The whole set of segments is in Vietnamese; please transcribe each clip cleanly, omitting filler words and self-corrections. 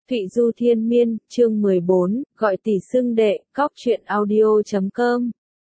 Thụy Du Thiên Miên, chương 14, gọi tỷ xưng đệ, cóc truyện audio.com.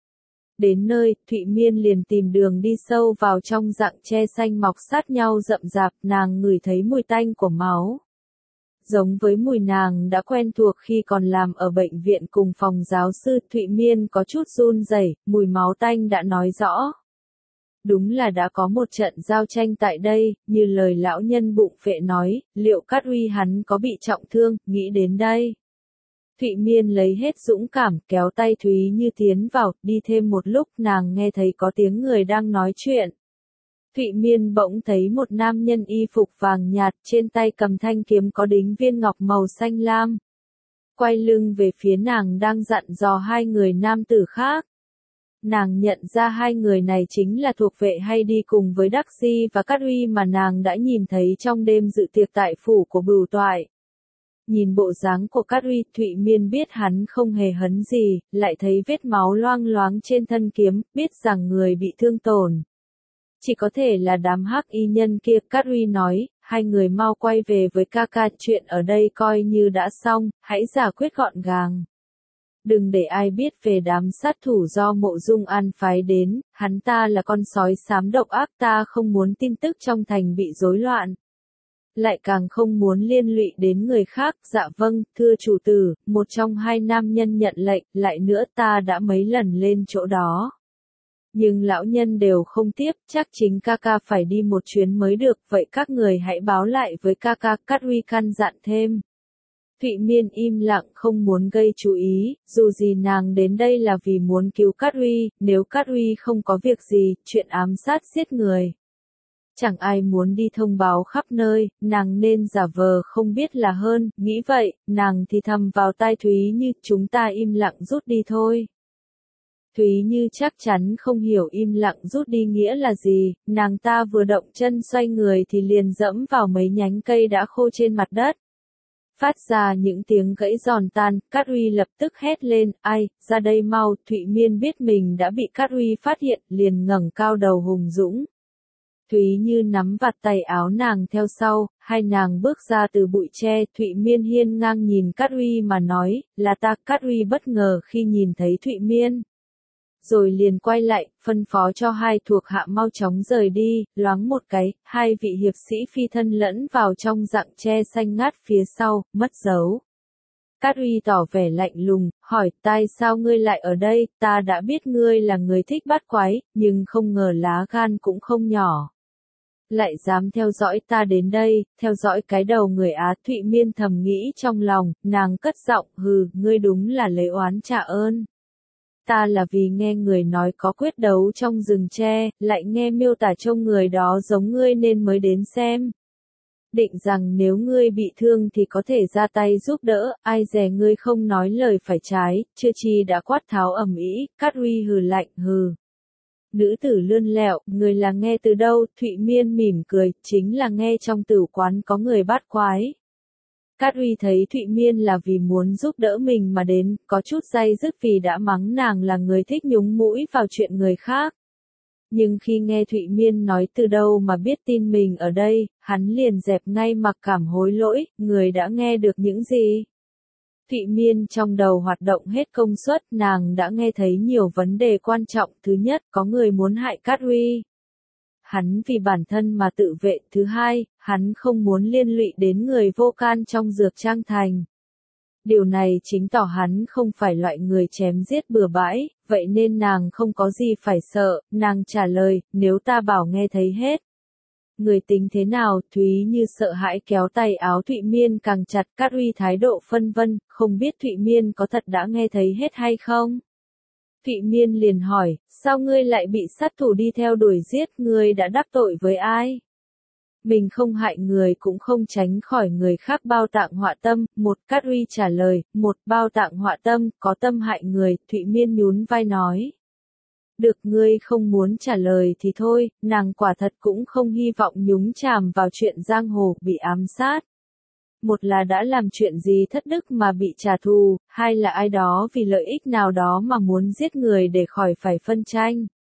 Đến nơi, Thụy Miên liền tìm đường đi sâu vào trong rặng tre xanh mọc sát nhau rậm rạp, nàng ngửi thấy mùi tanh của máu. Giống với mùi nàng đã quen thuộc khi còn làm ở bệnh viện cùng phòng giáo sư, Thụy Miên có chút run rẩy, mùi máu tanh đã nói rõ. Đúng là đã có một trận giao tranh tại đây, như lời lão nhân bụng phệ nói, liệu Cát Uy hắn có bị trọng thương, nghĩ đến đây. Thụy Miên lấy hết dũng cảm, kéo tay Thúy Như tiến vào, đi thêm một lúc nàng nghe thấy có tiếng người đang nói chuyện. Thụy Miên bỗng thấy một nam nhân y phục vàng nhạt, trên tay cầm thanh kiếm có đính viên ngọc màu xanh lam. Quay lưng về phía nàng đang dặn dò hai người nam tử khác. Nàng nhận ra hai người này chính là thuộc vệ hay đi cùng với Đắc Di và Cát Uy mà nàng đã nhìn thấy trong đêm dự tiệc tại phủ của Bửu Toại. Nhìn bộ dáng của Cát Uy, Thụy Miên biết hắn không hề hấn gì, lại thấy vết máu loang loáng trên thân kiếm, biết rằng người bị thương tổn. Chỉ có thể là đám hắc y nhân kia. Cát Uy nói, hai người mau quay về với ca ca, chuyện ở đây coi như đã xong, hãy giải quyết gọn gàng. Đừng để ai biết về đám sát thủ do Mộ Dung An phái đến, hắn ta là con sói xám độc ác, ta không muốn tin tức trong thành bị rối loạn. Lại càng không muốn liên lụy đến người khác. Dạ vâng, thưa chủ tử, một trong hai nam nhân nhận lệnh, lại nữa ta đã mấy lần lên chỗ đó. Nhưng lão nhân đều không tiếp, chắc chính ca ca phải đi một chuyến mới được, vậy các người hãy báo lại với ca ca. Cát Uy căn dặn thêm. Thụy Miên im lặng không muốn gây chú ý, dù gì nàng đến đây là vì muốn cứu Cát Uy, nếu Cát Uy không có việc gì, chuyện ám sát giết người. Chẳng ai muốn đi thông báo khắp nơi, nàng nên giả vờ không biết là hơn, nghĩ vậy, nàng thì thầm vào tai Thúy Như, chúng ta im lặng rút đi thôi. Thúy Như chắc chắn không hiểu im lặng rút đi nghĩa là gì, nàng ta vừa động chân xoay người thì liền dẫm vào mấy nhánh cây đã khô trên mặt đất. Phát ra những tiếng gãy giòn tan, Cát Uy lập tức hét lên, ai, ra đây mau. Thụy Miên biết mình đã bị Cát Uy phát hiện, liền ngẩng cao đầu hùng dũng. Thúy Như nắm vạt tay áo nàng theo sau, hai nàng bước ra từ bụi tre. Thụy Miên hiên ngang nhìn Cát Uy mà nói, là ta. Cát Uy bất ngờ khi nhìn thấy Thụy Miên. Rồi liền quay lại, phân phó cho hai thuộc hạ mau chóng rời đi, loáng một cái, hai vị hiệp sĩ phi thân lẫn vào trong rặng tre xanh ngát phía sau, mất dấu. Cát Uy tỏ vẻ lạnh lùng, hỏi, tại sao ngươi lại ở đây, ta đã biết ngươi là người thích bắt quái, nhưng không ngờ lá gan cũng không nhỏ. Lại dám theo dõi ta đến đây, theo dõi cái đầu người Á. Thụy Miên thầm nghĩ trong lòng, nàng cất giọng, hừ, ngươi đúng là lấy oán trả ơn. Ta là vì nghe người nói có quyết đấu trong rừng tre, lại nghe miêu tả trông người đó giống ngươi nên mới đến xem. Định rằng nếu ngươi bị thương thì có thể ra tay giúp đỡ, ai dè ngươi không nói lời phải trái, chưa chi đã quát tháo ầm ĩ. Cát Uy hừ lạnh, hừ. Nữ tử lươn lẹo, người là nghe từ đâu? Thụy Miên mỉm cười, chính là nghe trong tử quán có người bắt quái. Cát Uy thấy Thụy Miên là vì muốn giúp đỡ mình mà đến, có chút day dứt vì đã mắng nàng là người thích nhúng mũi vào chuyện người khác. Nhưng khi nghe Thụy Miên nói từ đâu mà biết tin mình ở đây, hắn liền dẹp ngay mặc cảm hối lỗi, người đã nghe được những gì? Thụy Miên trong đầu hoạt động hết công suất, nàng đã nghe thấy nhiều vấn đề quan trọng. Thứ nhất, có người muốn hại Cát Uy. Hắn vì bản thân mà tự vệ. Thứ hai, hắn không muốn liên lụy đến người vô can trong Dược Trang Thành. Điều này chính tỏ hắn không phải loại người chém giết bừa bãi, vậy nên nàng không có gì phải sợ. Nàng trả lời, nếu ta bảo nghe thấy hết. Người tính thế nào? Thúy Như sợ hãi kéo tay áo Thụy Miên càng chặt. Cát Uy thái độ phân vân, không biết Thụy Miên có thật đã nghe thấy hết hay không? Thụy Miên liền hỏi, sao ngươi lại bị sát thủ đi theo đuổi giết, ngươi đã đắc tội với ai? Mình không hại người cũng không tránh khỏi người khác bao tạng họa tâm. Một, Cát Uy trả lời, một, bao tạng họa tâm, có tâm hại người. Thụy Miên nhún vai nói. Được, ngươi không muốn trả lời thì thôi, nàng quả thật cũng không hy vọng nhúng chàm vào chuyện giang hồ bị ám sát. Một là đã làm chuyện gì thất đức mà bị trả thù, hai là ai đó vì lợi ích nào đó mà muốn giết người để khỏi phải phân tranh.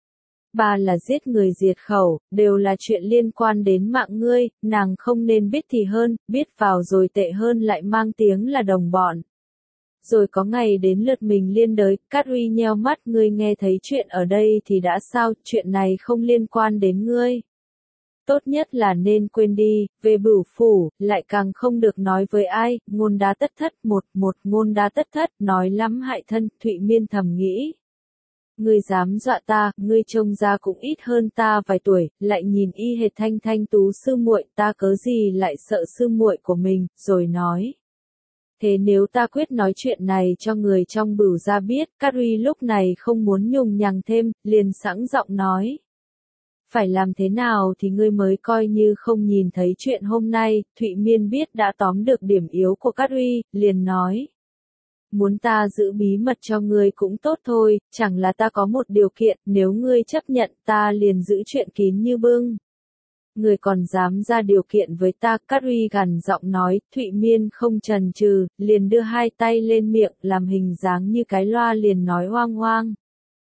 ba là giết người diệt khẩu, đều là chuyện liên quan đến mạng ngươi, nàng không nên biết thì hơn, biết vào rồi tệ hơn lại mang tiếng là đồng bọn. Rồi có ngày đến lượt mình liên đới, Cát Uy nheo mắt, ngươi nghe thấy chuyện ở đây thì đã sao, chuyện này không liên quan đến ngươi. Tốt nhất là nên quên đi, về Bửu phủ, lại càng không được nói với ai, ngôn đá tất thất, một ngôn đá tất thất, nói lắm hại thân, Thụy Miên thầm nghĩ. Ngươi dám dọa ta, ngươi trông ra cũng ít hơn ta vài tuổi, lại nhìn y hệt thanh thanh tú sư muội, ta cớ gì lại sợ sư muội của mình, rồi nói. Thế nếu ta quyết nói chuyện này cho người trong Bửu gia biết, Cát Uy lúc này không muốn nhùng nhằng thêm, liền sẵn giọng nói. Phải làm thế nào thì ngươi mới coi như không nhìn thấy chuyện hôm nay, Thụy Miên biết đã tóm được điểm yếu của Cát Uy, liền nói. Muốn ta giữ bí mật cho ngươi cũng tốt thôi, chẳng là ta có một điều kiện, nếu ngươi chấp nhận ta liền giữ chuyện kín như bưng. Ngươi còn dám ra điều kiện với ta, Cát Uy gằn giọng nói, Thụy Miên không chần chừ, liền đưa hai tay lên miệng, làm hình dáng như cái loa liền nói oang oang.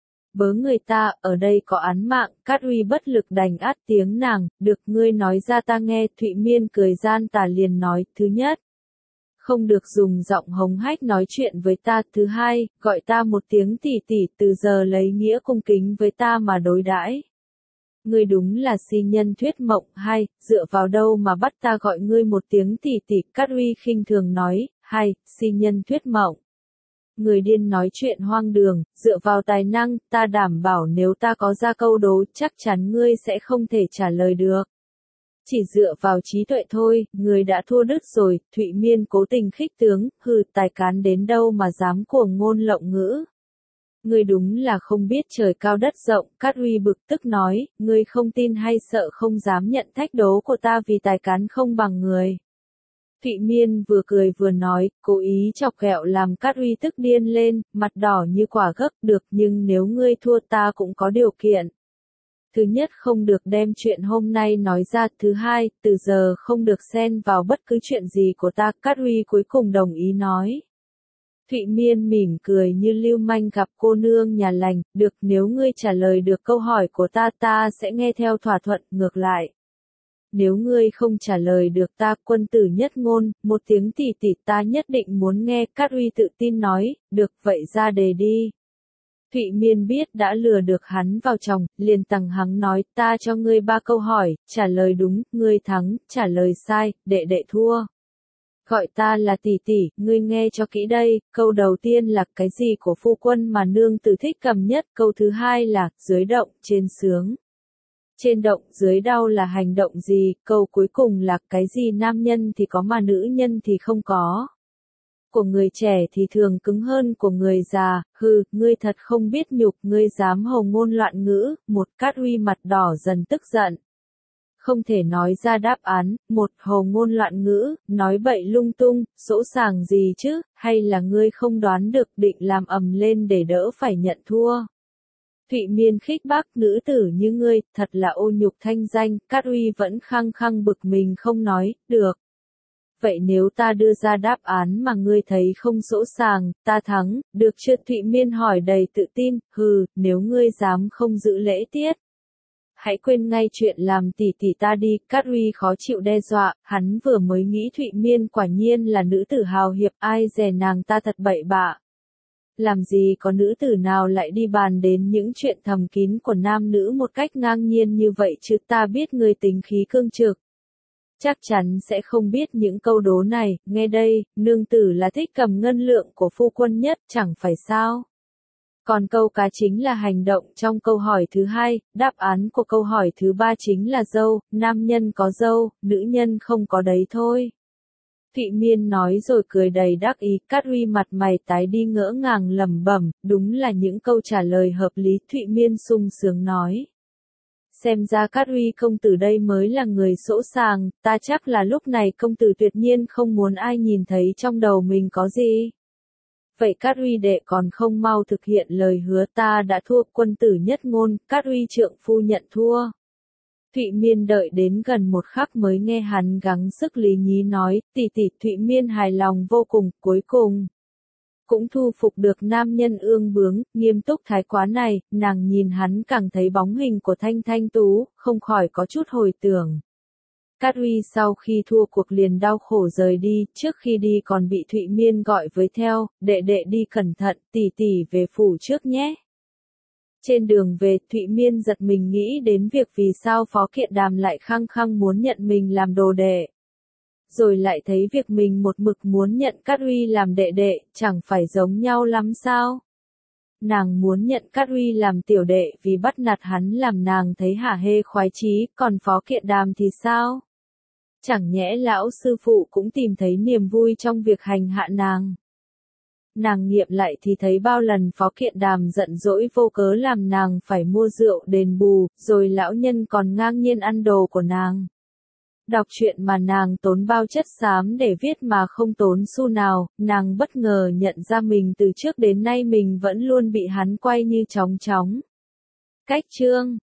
Bớ người ta, ở đây có án mạng, Cát Uy bất lực đành át tiếng nàng, được ngươi nói ra ta nghe, Thụy Miên cười gian tà liền nói, thứ nhất. Không được dùng giọng hống hách nói chuyện với ta, thứ hai, gọi ta một tiếng tỷ tỷ, từ giờ lấy nghĩa cung kính với ta mà đối đãi. Ngươi đúng là si nhân thuyết mộng, hai, dựa vào đâu mà bắt ta gọi ngươi một tiếng tỷ tỷ, Cát Uy khinh thường nói, hai, si nhân thuyết mộng. Người điên nói chuyện hoang đường, dựa vào tài năng, ta đảm bảo nếu ta có ra câu đố, chắc chắn ngươi sẽ không thể trả lời được. Chỉ dựa vào trí tuệ thôi, người đã thua đứt rồi, Thụy Miên cố tình khích tướng, hừ, tài cán đến đâu mà dám cuồng ngôn lộng ngữ. Ngươi đúng là không biết trời cao đất rộng, Cát Uy bực tức nói, ngươi không tin hay sợ không dám nhận thách đố của ta vì tài cán không bằng người. Thụy Miên vừa cười vừa nói, cố ý chọc ghẹo làm Cát Uy tức điên lên, mặt đỏ như quả gấc, được, nhưng nếu ngươi thua ta cũng có điều kiện. Thứ nhất, không được đem chuyện hôm nay nói ra, thứ hai, từ giờ không được xen vào bất cứ chuyện gì của ta, Cát Uy cuối cùng đồng ý nói. Thụy Miên mỉm cười như lưu manh gặp cô nương nhà lành, được, nếu ngươi trả lời được câu hỏi của ta, ta sẽ nghe theo thỏa thuận, ngược lại. Nếu ngươi không trả lời được ta, quân tử nhất ngôn, một tiếng tỷ tỷ, ta nhất định muốn nghe, Cát Uy tự tin nói, được, vậy ra đề đi. Thụy Miên biết đã lừa được hắn vào chồng, liền tằng hắng nói, ta cho ngươi 3 câu hỏi, trả lời đúng, ngươi thắng, trả lời sai, đệ đệ thua. Gọi ta là tỷ tỷ, ngươi nghe cho kỹ đây, câu đầu tiên là cái gì của phu quân mà nương tử thích cầm nhất, câu thứ hai là, dưới động, trên sướng. Trên động, dưới đau là hành động gì, câu cuối cùng là cái gì nam nhân thì có mà nữ nhân thì không có. Của người trẻ thì thường cứng hơn của người già, hừ, ngươi thật không biết nhục, ngươi dám hồ ngôn loạn ngữ, một Cát Uy mặt đỏ dần tức giận. Không thể nói ra đáp án, một hồ ngôn loạn ngữ, nói bậy lung tung, sỗ sàng gì chứ, hay là ngươi không đoán được định làm ầm lên để đỡ phải nhận thua. Thụy Miên khích bác, nữ tử như ngươi, thật là ô nhục thanh danh, Cát Uy vẫn khăng khăng bực mình không nói, được. Vậy nếu ta đưa ra đáp án mà ngươi thấy không sỗ sàng, ta thắng, được chưa? Thụy Miên hỏi đầy tự tin, hừ, nếu ngươi dám không giữ lễ tiết. Hãy quên ngay chuyện làm tỷ tỷ ta đi, Cát Uy khó chịu đe dọa, hắn vừa mới nghĩ Thụy Miên quả nhiên là nữ tử hào hiệp, ai dè nàng ta thật bậy bạ. Làm gì có nữ tử nào lại đi bàn đến những chuyện thầm kín của nam nữ một cách ngang nhiên như vậy chứ, ta biết ngươi tính khí cương trực. Chắc chắn sẽ không biết những câu đố này, nghe đây, nương tử là thích cầm ngân lượng của phu quân nhất, chẳng phải sao? Còn câu cá chính là hành động trong câu hỏi thứ hai, đáp án của câu hỏi thứ ba chính là dâu, nam nhân có dâu, nữ nhân không có đấy thôi. Thụy Miên nói rồi cười đầy đắc ý, Cát Uy mặt mày tái đi ngỡ ngàng lẩm bẩm, đúng là những câu trả lời hợp lý, Thụy Miên sung sướng nói. Xem ra Cát Uy công tử đây mới là người sỗ sàng, ta chắc là lúc này công tử tuyệt nhiên không muốn ai nhìn thấy trong đầu mình có gì. Vậy Cát Uy đệ còn không mau thực hiện lời hứa, ta đã thua, quân tử nhất ngôn, Cát Uy trượng phu nhận thua. Thụy Miên đợi đến gần một khắc mới nghe hắn gắng sức lý nhí nói, tỷ tỷ. Thụy Miên hài lòng vô cùng, cuối cùng. cũng thu phục được nam nhân ương bướng, nghiêm túc thái quá này, nàng nhìn hắn càng thấy bóng hình của Thanh Thanh Tú, không khỏi có chút hồi tưởng. Cát Uy sau khi thua cuộc liền đau khổ rời đi, trước khi đi còn bị Thụy Miên gọi với theo, đệ đệ đi cẩn thận, tỷ tỷ về phủ trước nhé. Trên đường về, Thụy Miên giật mình nghĩ đến việc vì sao Phó Kiện Đàm lại khăng khăng muốn nhận mình làm đồ đệ. Rồi lại thấy việc mình một mực muốn nhận Cát Uy làm đệ đệ, chẳng phải giống nhau lắm sao? Nàng muốn nhận Cát Uy làm tiểu đệ vì bắt nạt hắn làm nàng thấy hả hê khoái chí, còn Phó Kiện Đàm thì sao? Chẳng nhẽ lão sư phụ cũng tìm thấy niềm vui trong việc hành hạ nàng. Nàng nghiệm lại thì thấy bao lần Phó Kiện Đàm giận dỗi vô cớ làm nàng phải mua rượu đền bù, rồi lão nhân còn ngang nhiên ăn đồ của nàng. Đọc truyện mà nàng tốn bao chất xám để viết mà không tốn xu nào, nàng bất ngờ nhận ra mình từ trước đến nay mình vẫn luôn bị hắn quay như chóng chóng. Cách chương